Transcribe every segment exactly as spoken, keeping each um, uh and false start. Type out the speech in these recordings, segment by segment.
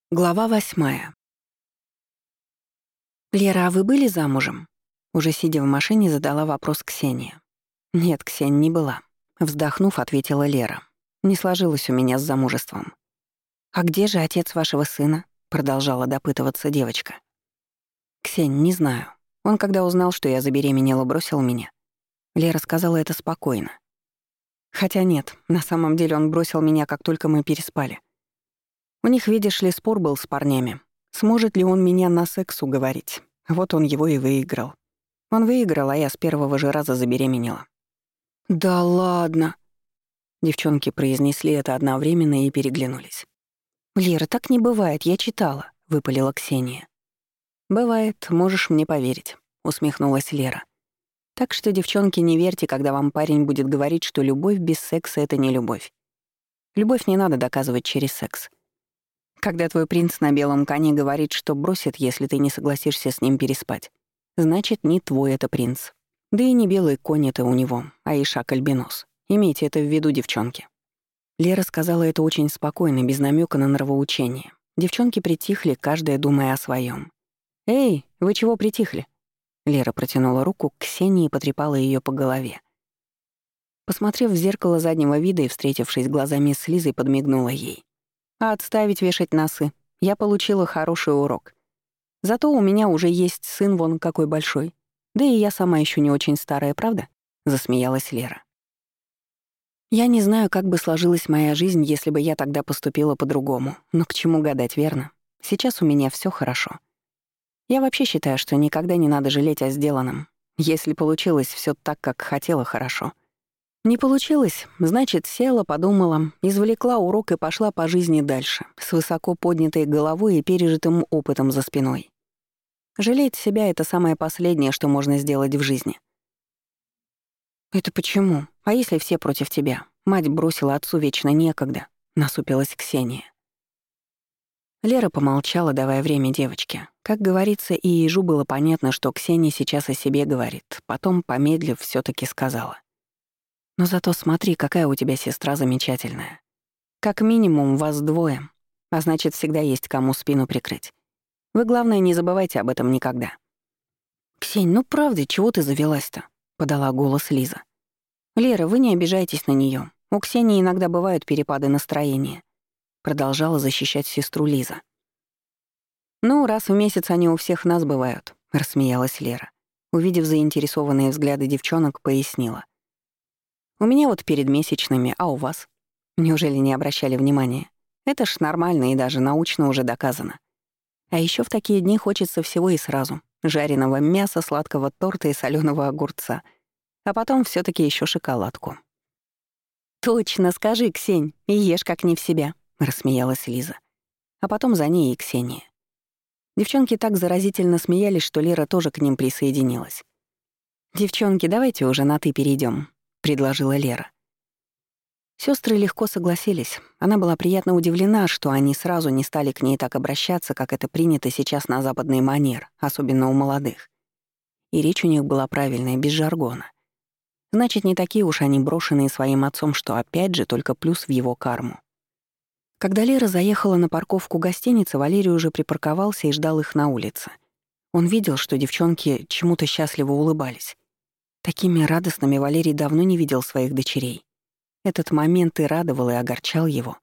Глава восьмая. «Лера, а вы были замужем?» Уже сидя в машине, задала вопрос Ксения. «Нет, Ксения, не была». Вздохнув, ответила Лера. «Не сложилось у меня с замужеством». «А где же отец вашего сына?» Продолжала допытываться девочка. «Ксень, не знаю. Он, когда узнал, что я забеременела, бросил меня». Лера сказала это спокойно. Хотя нет, на самом деле он бросил меня, как только мы переспали. У них, видишь ли, спор был с парнями. Сможет ли он меня на секс уговорить? Вот он его и выиграл. Он выиграл, а я с первого же раза забеременела. «Да ладно!» Девчонки произнесли это одновременно и переглянулись. «Лера, так не бывает, я читала», — выпалила Ксения. «Бывает, можешь мне поверить», — усмехнулась Лера. «Так что, девчонки, не верьте, когда вам парень будет говорить, что любовь без секса — это не любовь. Любовь не надо доказывать через секс. Когда твой принц на белом коне говорит, что бросит, если ты не согласишься с ним переспать, значит, не твой это принц. Да и не белый конь это у него, а ишак-альбинос. Имейте это в виду, девчонки». Лера сказала это очень спокойно, без намека на нравоучение. Девчонки притихли, каждая думая о своем. «Эй, вы чего притихли?» Лера протянула руку к Ксении и потрепала ее по голове. Посмотрев в зеркало заднего вида и встретившись глазами с Лизой, подмигнула ей. «А отставить вешать носы. Я получила хороший урок. Зато у меня уже есть сын вон какой большой. Да и я сама еще не очень старая, правда?» — засмеялась Лера. «Я не знаю, как бы сложилась моя жизнь, если бы я тогда поступила по-другому. Но к чему гадать, верно? Сейчас у меня все хорошо. Я вообще считаю, что никогда не надо жалеть о сделанном. Если получилось все так, как хотела, хорошо. Не получилось, значит, села, подумала, извлекла урок и пошла по жизни дальше, с высоко поднятой головой и пережитым опытом за спиной. Жалеть себя — это самое последнее, что можно сделать в жизни». «Это почему? А если все против тебя? Мать бросила, отцу вечно некогда», — насупилась Ксения. Лера помолчала, давая время девочке. Как говорится, и ежу было понятно, что Ксения сейчас о себе говорит. Потом, помедлив, все таки сказала. «Но зато смотри, какая у тебя сестра замечательная. Как минимум вас двое, а значит, всегда есть кому спину прикрыть. Вы, главное, не забывайте об этом никогда». «Ксень, ну правда, чего ты завелась-то?» — подала голос Лиза. «Лера, вы не обижайтесь на нее. У Ксении иногда бывают перепады настроения», — продолжала защищать сестру Лиза. «Ну, раз в месяц они у всех нас бывают», — рассмеялась Лера. Увидев заинтересованные взгляды девчонок, пояснила. «У меня вот перед месячными, а у вас? Неужели не обращали внимания? Это ж нормально и даже научно уже доказано. А еще в такие дни хочется всего и сразу. Жареного мяса, сладкого торта и соленого огурца. А потом все таки еще шоколадку». «Точно, скажи, Ксень, и ешь как не в себя», — рассмеялась Лиза. А потом за ней и Ксения. Девчонки так заразительно смеялись, что Лера тоже к ним присоединилась. «Девчонки, давайте уже на «ты» перейдем, предложила Лера. Сестры легко согласились. Она была приятно удивлена, что они сразу не стали к ней так обращаться, как это принято сейчас на западный манер, особенно у молодых. И речь у них была правильная, без жаргона. Значит, не такие уж они брошенные своим отцом, что опять же только плюс в его карму. Когда Лера заехала на парковку гостиницы, Валерий уже припарковался и ждал их на улице. Он видел, что девчонки чему-то счастливо улыбались. Такими радостными Валерий давно не видел своих дочерей. Этот момент и радовал, и огорчал его.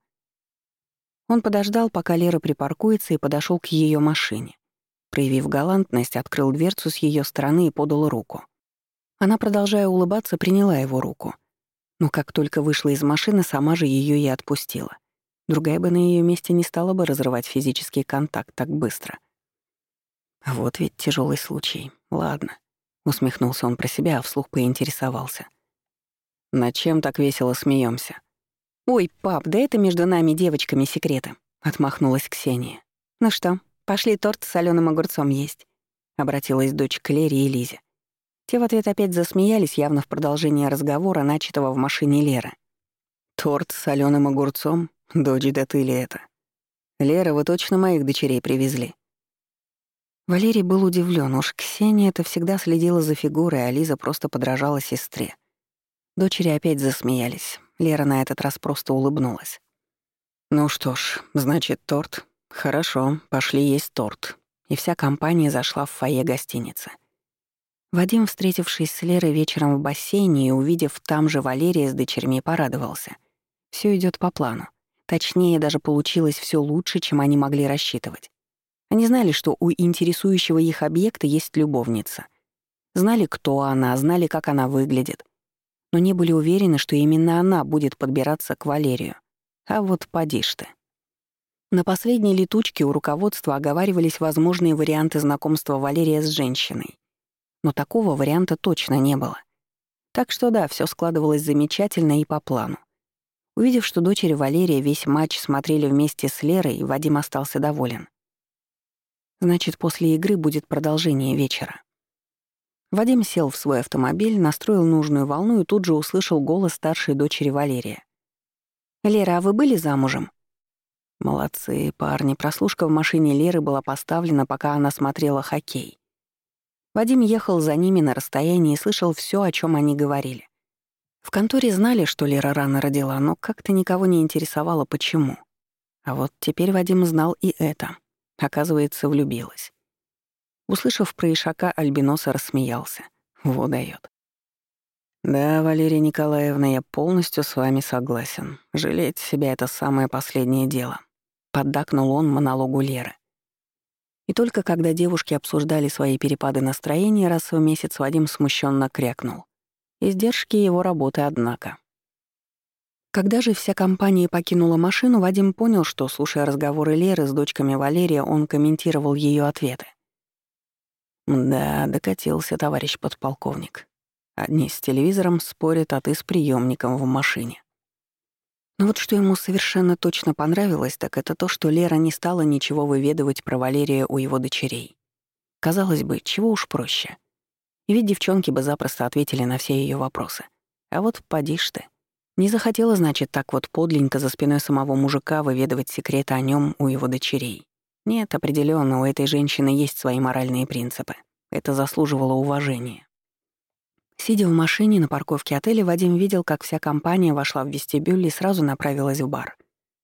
Он подождал, пока Лера припаркуется, и подошел к ее машине. Проявив галантность, открыл дверцу с ее стороны и подал руку. Она, продолжая улыбаться, приняла его руку. Но как только вышла из машины, сама же ее и отпустила. Другая бы на ее месте не стала бы разрывать физический контакт так быстро. Вот ведь тяжелый случай. Ладно. Усмехнулся он про себя, а вслух поинтересовался. «Над чем так весело смеемся? «Ой, пап, да это между нами девочками секреты», — отмахнулась Ксения. «Ну что, пошли торт с соленым огурцом есть», — обратилась дочь к Лере и Лизе. Те в ответ опять засмеялись, явно в продолжении разговора, начатого в машине Леры. «Торт с соленым огурцом? Дочь, да ты ли это? Лера, вы точно моих дочерей привезли?» Валерий был удивлен. Уж Ксения это всегда следила за фигурой, а Лиза просто подражала сестре. Дочери опять засмеялись. Лера на этот раз просто улыбнулась. «Ну что ж, значит, торт. «Хорошо, пошли есть торт». И вся компания зашла в фойе гостиницы. Вадим, встретившись с Лерой вечером в бассейне и увидев там же Валерия с дочерьми, порадовался. Все идет по плану. Точнее, даже получилось все лучше, чем они могли рассчитывать. Они знали, что у интересующего их объекта есть любовница. Знали, кто она, знали, как она выглядит. Но не были уверены, что именно она будет подбираться к Валерию. А вот поди ж ты. На последней летучке у руководства оговаривались возможные варианты знакомства Валерия с женщиной. Но такого варианта точно не было. Так что да, все складывалось замечательно и по плану. Увидев, что дочери Валерия весь матч смотрели вместе с Лерой, Вадим остался доволен. Значит, после игры будет продолжение вечера. Вадим сел в свой автомобиль, настроил нужную волну и тут же услышал голос старшей дочери Валерия. «Лера, а вы были замужем?» Молодцы, парни. Прослушка в машине Леры была поставлена, пока она смотрела хоккей. Вадим ехал за ними на расстоянии и слышал все, о чем они говорили. В конторе знали, что Лера рано родила, но как-то никого не интересовало, почему. А вот теперь Вадим знал и это. Оказывается, влюбилась. Услышав про Ишака, Альбиноса рассмеялся. Во даёт. «Да, Валерия Николаевна, я полностью с вами согласен. Жалеть себя — это самое последнее дело», — поддакнул он монологу Леры. И только когда девушки обсуждали свои перепады настроения раз в месяц, Вадим смущенно крякнул. Издержки его работы, однако. Когда же вся компания покинула машину, Вадим понял, что, слушая разговоры Леры с дочками Валерия, он комментировал ее ответы. «Да, докатился товарищ подполковник. Одни с телевизором спорят, а ты с приемником в машине». Но вот что ему совершенно точно понравилось, так это то, что Лера не стала ничего выведывать про Валерия у его дочерей. Казалось бы, чего уж проще. И ведь девчонки бы запросто ответили на все ее вопросы. А вот поди ж ты. Не захотела, значит, так вот подленько за спиной самого мужика выведывать секреты о нем у его дочерей. Нет, определенно у этой женщины есть свои моральные принципы. Это заслуживало уважения. Сидя в машине на парковке отеля, Вадим видел, как вся компания вошла в вестибюль и сразу направилась в бар.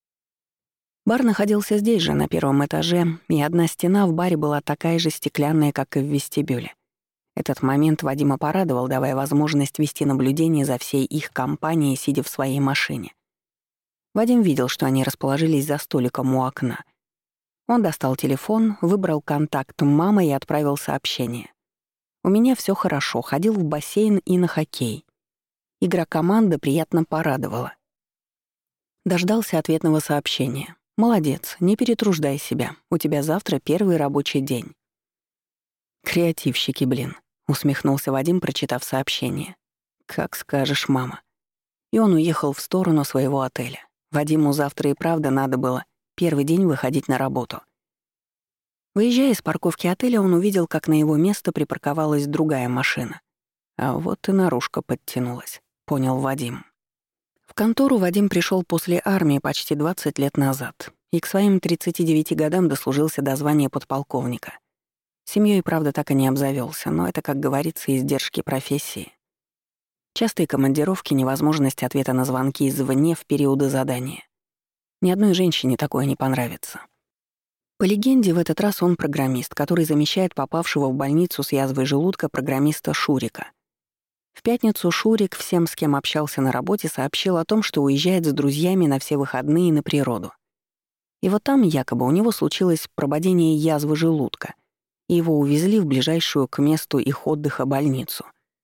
Бар находился здесь же, на первом этаже, и одна стена в баре была такая же стеклянная, как и в вестибюле. Этот момент Вадима порадовал, давая возможность вести наблюдение за всей их компанией, сидя в своей машине. Вадим видел, что они расположились за столиком у окна. Он достал телефон, выбрал контакт мамы и отправил сообщение. «У меня все хорошо, ходил в бассейн и на хоккей. Игра команды приятно порадовала». Дождался ответного сообщения. «Молодец, не перетруждай себя, у тебя завтра первый рабочий день». «Креативщики, блин», — усмехнулся Вадим, прочитав сообщение. «Как скажешь, мама». И он уехал в сторону своего отеля. Вадиму завтра и правда надо было первый день выходить на работу. Выезжая из парковки отеля, он увидел, как на его место припарковалась другая машина. А вот и наружка подтянулась, понял Вадим. В контору Вадим пришел после армии почти двадцать лет назад и к своим тридцати девяти годам дослужился до звания подполковника. Семьей, правда, так и не обзавелся, но это, как говорится, издержки профессии. Частые командировки, невозможность ответа на звонки извне в периоды задания. Ни одной женщине такое не понравится. По легенде, в этот раз он программист, который замещает попавшего в больницу с язвой желудка программиста Шурика. В пятницу Шурик всем, с кем общался на работе, сообщил о том, что уезжает с друзьями на все выходные на природу. И вот там якобы у него случилось прободение язвы желудка, и его увезли в ближайшую к месту их отдыха больницу.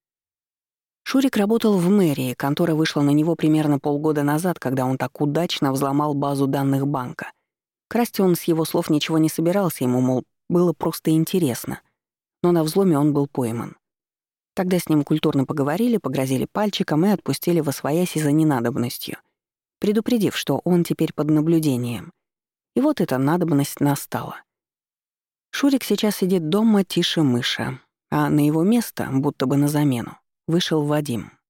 Шурик работал в мэрии, контора вышла на него примерно полгода назад, когда он так удачно взломал базу данных банка. Красть он, с его слов, ничего не собирался, ему, мол, было просто интересно. Но на взломе он был пойман. Тогда с ним культурно поговорили, погрозили пальчиком и отпустили восвояси за ненадобностью, предупредив, что он теперь под наблюдением. И вот эта надобность настала. Шурик сейчас сидит дома тише мыши, а на его место, будто бы на замену, вышел Вадим.